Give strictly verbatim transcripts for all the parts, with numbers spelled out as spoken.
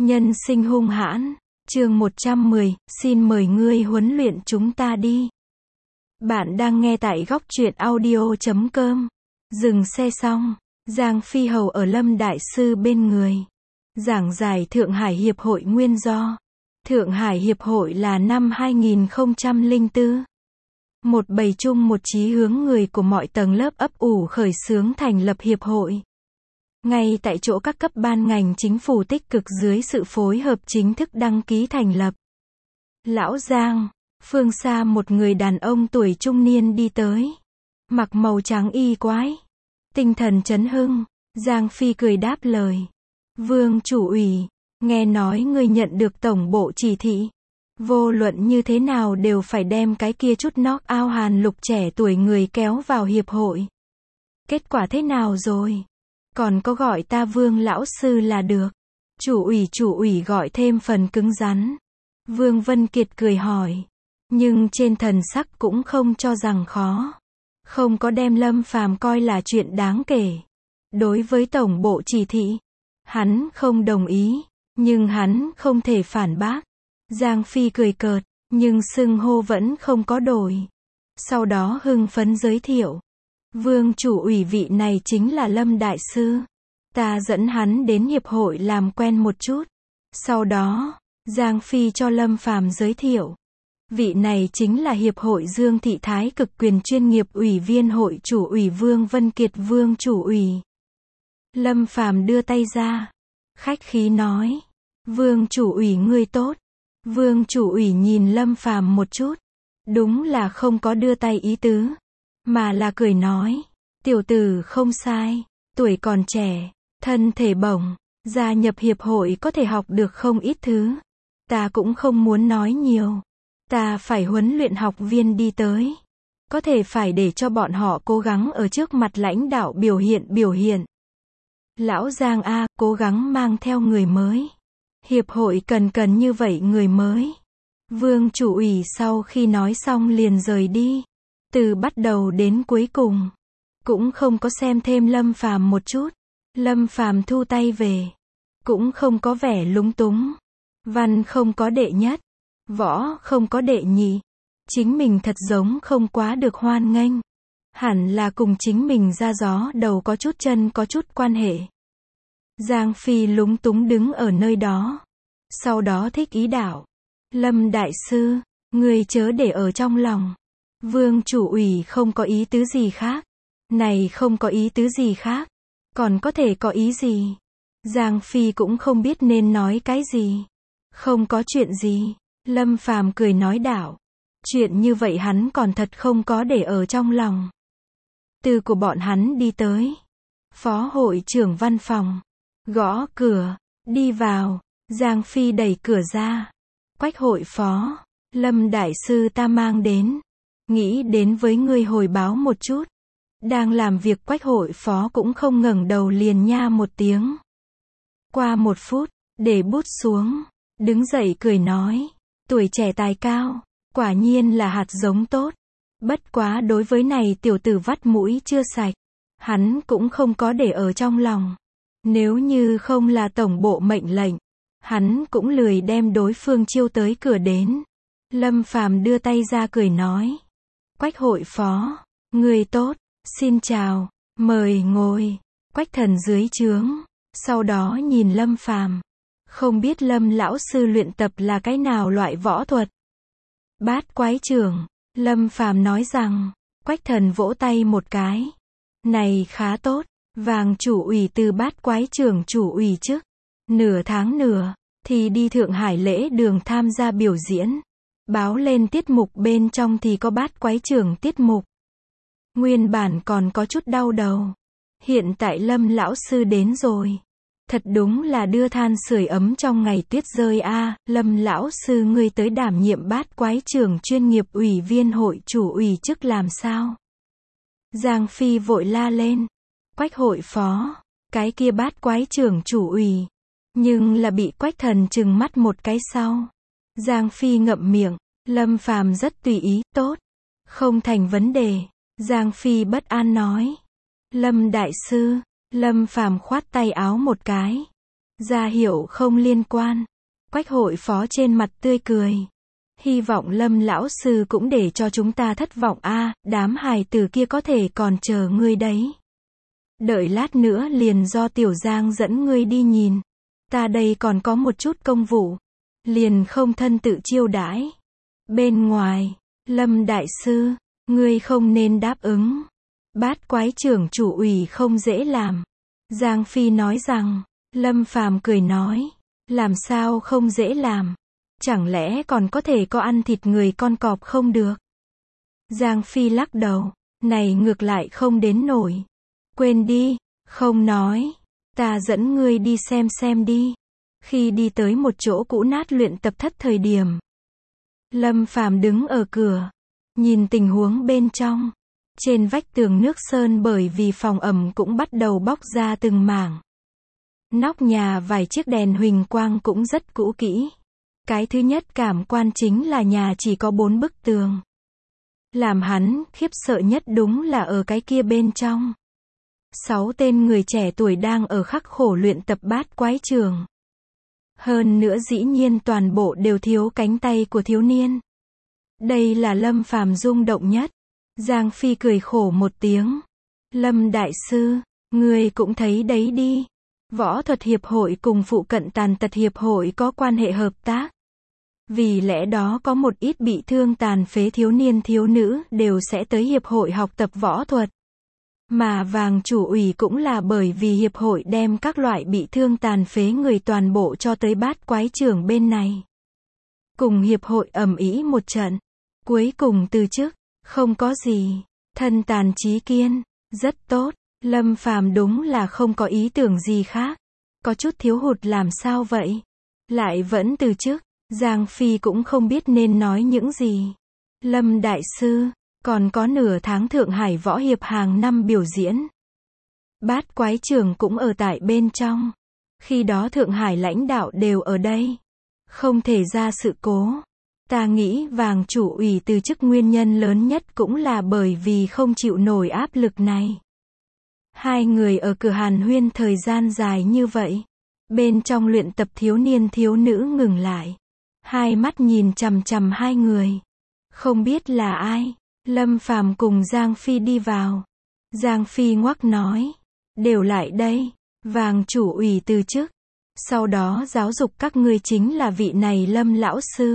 Nhân sinh hung hãn, chương một trăm mười, xin mời ngươi huấn luyện chúng ta đi. Bạn đang nghe tại góc truyện audio chấm com. Dừng xe xong, Giang Phi Hầu ở Lâm Đại Sư bên người. Giảng giải Thượng Hải Hiệp hội nguyên do. Thượng Hải Hiệp hội là năm hai nghìn không trăm lẻ bốn. Một bầy chung một chí hướng người của mọi tầng lớp ấp ủ khởi xướng thành lập hiệp hội. Ngay tại chỗ các cấp ban ngành chính phủ tích cực dưới sự phối hợp chính thức đăng ký thành lập. Lão Giang, phương xa một người đàn ông tuổi trung niên đi tới. Mặc màu trắng y quái. Tinh thần chấn hưng, Giang Phi cười đáp lời. Vương chủ ủy, nghe nói ngươi nhận được tổng bộ chỉ thị. Vô luận như thế nào đều phải đem cái kia chút knock out Hàn Lục trẻ tuổi người kéo vào hiệp hội. Kết quả thế nào rồi? Còn có gọi ta Vương lão sư là được. Chủ ủy chủ ủy gọi thêm phần cứng rắn. Vương Vân Kiệt cười hỏi. Nhưng trên thần sắc cũng không cho rằng khó. Không có đem Lâm Phàm coi là chuyện đáng kể. Đối với tổng bộ chỉ thị, hắn không đồng ý, nhưng hắn không thể phản bác. Giang Phi cười cợt, nhưng xưng hô vẫn không có đổi. Sau đó hưng phấn giới thiệu. Vương chủ ủy vị này chính là Lâm Đại Sư. Ta dẫn hắn đến hiệp hội làm quen một chút. Sau đó, Giang Phi cho Lâm Phàm giới thiệu. Vị này chính là hiệp hội Dương Thị Thái cực quyền chuyên nghiệp ủy viên hội chủ ủy Vương Vân Kiệt Vương chủ ủy. Lâm Phàm đưa tay ra. Khách khí nói. Vương chủ ủy ngươi tốt. Vương chủ ủy nhìn Lâm Phàm một chút. Đúng là không có đưa tay ý tứ. Mà là cười nói. Tiểu tử không sai. Tuổi còn trẻ. Thân thể bổng. Gia nhập hiệp hội có thể học được không ít thứ. Ta cũng không muốn nói nhiều. Ta phải huấn luyện học viên đi tới. Có thể phải để cho bọn họ cố gắng ở trước mặt lãnh đạo biểu hiện biểu hiện. Lão Giang A, cố gắng mang theo người mới. Hiệp hội cần cần như vậy người mới. Vương chủ ủy sau khi nói xong liền rời đi. Từ bắt đầu đến cuối cùng. Cũng không có xem thêm Lâm Phàm một chút. Lâm Phàm thu tay về. Cũng không có vẻ lúng túng. Văn không có đệ nhất. Võ không có đệ nhị. Chính mình thật giống không quá được hoan nghênh. Hẳn là cùng chính mình ra gió đầu có chút chân có chút quan hệ. Giang Phi lúng túng đứng ở nơi đó. Sau đó thích ý đạo. Lâm Đại Sư, người chớ để ở trong lòng. Vương chủ ủy không có ý tứ gì khác. Này không có ý tứ gì khác. Còn có thể có ý gì? Giang Phi cũng không biết nên nói cái gì. Không có chuyện gì. Lâm Phàm cười nói đạo. Chuyện như vậy hắn còn thật không có để ở trong lòng. Từ của bọn hắn đi tới. Phó hội trưởng văn phòng. Gõ cửa. Đi vào. Giang Phi đẩy cửa ra. Quách hội phó. Lâm Đại Sư ta mang đến. Nghĩ đến với ngươi hồi báo một chút. Đang làm việc Quách hội phó cũng không ngẩng đầu liền nha một tiếng. Qua một phút. Để bút xuống. Đứng dậy cười nói. Tuổi trẻ tài cao. Quả nhiên là hạt giống tốt. Bất quá đối với này tiểu tử vắt mũi chưa sạch. Hắn cũng không có để ở trong lòng. Nếu như không là tổng bộ mệnh lệnh. Hắn cũng lười đem đối phương chiêu tới cửa đến. Lâm Phàm đưa tay ra cười nói. Quách hội phó. Người tốt. Xin chào. Mời ngồi. Quách thần dưới trướng. Sau đó nhìn Lâm Phàm. Không biết Lâm lão sư luyện tập là cái nào loại võ thuật. Bát quái trưởng. Lâm Phàm nói rằng. Quách thần vỗ tay một cái. Này khá tốt. Vàng chủ ủy từ bát quái trưởng chủ ủy chức. Nửa tháng nửa. Thì đi Thượng Hải lễ đường tham gia biểu diễn. Báo lên tiết mục bên trong thì có bát quái trưởng tiết mục. Nguyên bản còn có chút đau đầu. Hiện tại Lâm lão sư đến rồi. Thật đúng là đưa than sưởi ấm trong ngày tuyết rơi a. À, Lâm lão sư ngươi tới đảm nhiệm bát quái trưởng chuyên nghiệp ủy viên hội chủ ủy chức làm sao? Giang Phi vội la lên. Quách hội phó. Cái kia bát quái trưởng chủ ủy. Nhưng là bị Quách thần trừng mắt một cái sau. Giang Phi ngậm miệng. Lâm Phàm rất tùy ý. Tốt. Không thành vấn đề. Giang Phi bất an nói. Lâm Đại Sư. Lâm Phàm khoát tay áo một cái. Ra hiệu không liên quan. Quách hội phó trên mặt tươi cười. Hy vọng Lâm lão sư cũng để cho chúng ta thất vọng a, đám hài tử kia có thể còn chờ ngươi đấy. Đợi lát nữa liền do Tiểu Giang dẫn ngươi đi nhìn. Ta đây còn có một chút công vụ. Liền không thân tự chiêu đãi. Bên ngoài, Lâm đại sư, ngươi không nên đáp ứng. Bát quái trưởng chủ ủy không dễ làm. Giang Phi nói rằng, Lâm Phàm cười nói, làm sao không dễ làm? Chẳng lẽ còn có thể có ăn thịt người con cọp không được? Giang Phi lắc đầu, này ngược lại không đến nổi. Quên đi, không nói, ta dẫn ngươi đi xem xem đi. Khi đi tới một chỗ cũ nát luyện tập thất thời điểm, Lâm Phàm đứng ở cửa, nhìn tình huống bên trong. Trên vách tường nước sơn bởi vì phòng ẩm cũng bắt đầu bóc ra từng mảng. Nóc nhà vài chiếc đèn huỳnh quang cũng rất cũ kỹ. Cái thứ nhất cảm quan chính là nhà chỉ có bốn bức tường. Làm hắn khiếp sợ nhất đúng là ở cái kia bên trong. Sáu tên người trẻ tuổi đang ở khắc khổ luyện tập bát quái trường. Hơn nữa dĩ nhiên toàn bộ đều thiếu cánh tay của thiếu niên. Đây là Lâm Phàm rung động nhất. Giang Phi cười khổ một tiếng. Lâm đại sư, ngươi cũng thấy đấy đi. Võ thuật hiệp hội cùng phụ cận tàn tật hiệp hội có quan hệ hợp tác. Vì lẽ đó có một ít bị thương tàn phế thiếu niên thiếu nữ đều sẽ tới hiệp hội học tập võ thuật. Mà vàng chủ ủy cũng là bởi vì hiệp hội đem các loại bị thương tàn phế người toàn bộ cho tới bát quái trưởng bên này. Cùng hiệp hội ầm ĩ một trận. Cuối cùng từ chức, không có gì. Thân tàn trí kiên, rất tốt. Lâm Phàm đúng là không có ý tưởng gì khác. Có chút thiếu hụt làm sao vậy? Lại vẫn từ chức. Giang Phi cũng không biết nên nói những gì. Lâm đại sư, còn có nửa tháng Thượng Hải Võ Hiệp hàng năm biểu diễn. Bát quái trưởng cũng ở tại bên trong. Khi đó Thượng Hải lãnh đạo đều ở đây. Không thể ra sự cố. Ta nghĩ vàng chủ ủy từ chức nguyên nhân lớn nhất cũng là bởi vì không chịu nổi áp lực này. Hai người ở cửa hàn huyên thời gian dài như vậy. Bên trong luyện tập thiếu niên thiếu nữ ngừng lại. Hai mắt nhìn chằm chằm hai người. Không biết là ai. Lâm Phàm cùng Giang Phi đi vào. Giang Phi ngoắc nói. Đều lại đây. Vàng chủ ủy từ chức. Sau đó giáo dục các ngươi chính là vị này Lâm lão sư.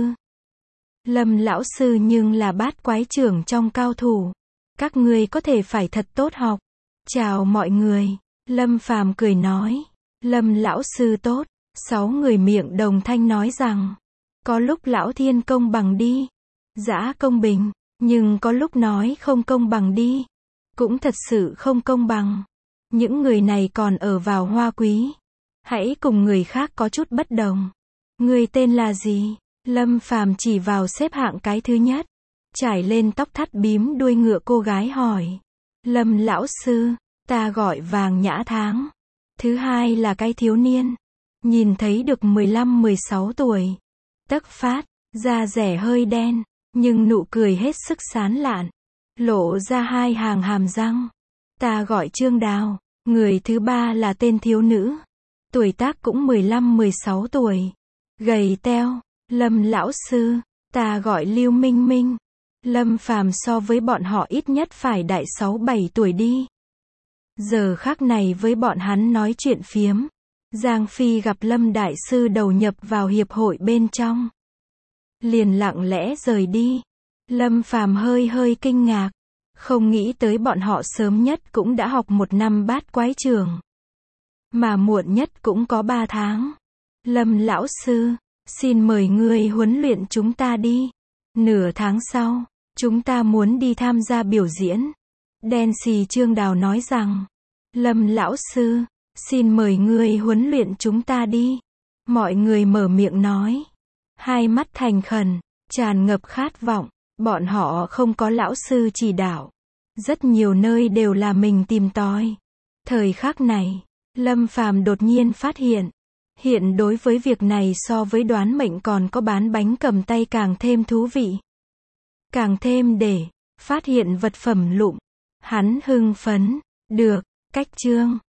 Lâm lão sư nhưng là bát quái trưởng trong cao thủ. Các ngươi có thể phải thật tốt học. Chào mọi người. Lâm Phàm cười nói. Lâm lão sư tốt. Sáu người miệng đồng thanh nói rằng. Có lúc lão thiên công bằng đi. Dã công bình. Nhưng có lúc nói không công bằng đi. Cũng thật sự không công bằng. Những người này còn ở vào Hoa Quý. Hãy cùng người khác có chút bất đồng. Người tên là gì? Lâm Phàm chỉ vào xếp hạng cái thứ nhất. Trải lên tóc thắt bím đuôi ngựa cô gái hỏi. Lâm lão sư, ta gọi Vàng Nhã Tháng. Thứ hai là cái thiếu niên. Nhìn thấy được mười lăm mười sáu tuổi. Tấc phát, da rẻ hơi đen. Nhưng nụ cười hết sức sán lạn. Lộ ra hai hàng hàm răng. Ta gọi Trương Đào. Người thứ ba là tên thiếu nữ. Tuổi tác cũng mười lăm mười sáu tuổi. Gầy teo. Lâm lão sư. Ta gọi Lưu Minh Minh. Lâm Phàm so với bọn họ ít nhất phải đại sáu bảy tuổi đi. Giờ khác này với bọn hắn nói chuyện phiếm. Giang Phi gặp Lâm đại sư đầu nhập vào hiệp hội bên trong. Liền lặng lẽ rời đi. Lâm Phàm hơi hơi kinh ngạc. Không nghĩ tới bọn họ sớm nhất cũng đã học một năm bát quái trường. Mà muộn nhất cũng có ba tháng. Lâm lão sư, xin mời ngươi huấn luyện chúng ta đi. Nửa tháng sau, chúng ta muốn đi tham gia biểu diễn. Đen xì Trương Đào nói rằng. Lâm lão sư, xin mời ngươi huấn luyện chúng ta đi. Mọi người mở miệng nói. Hai mắt thành khẩn, tràn ngập khát vọng. Bọn họ không có lão sư chỉ đạo. Rất nhiều nơi đều là mình tìm tòi. Thời khắc này, Lâm Phàm đột nhiên phát hiện. Hiện đối với việc này so với đoán mệnh còn có bán bánh cầm tay càng thêm thú vị. Càng thêm để phát hiện vật phẩm lụm. Hắn hưng phấn. Được, cách chương.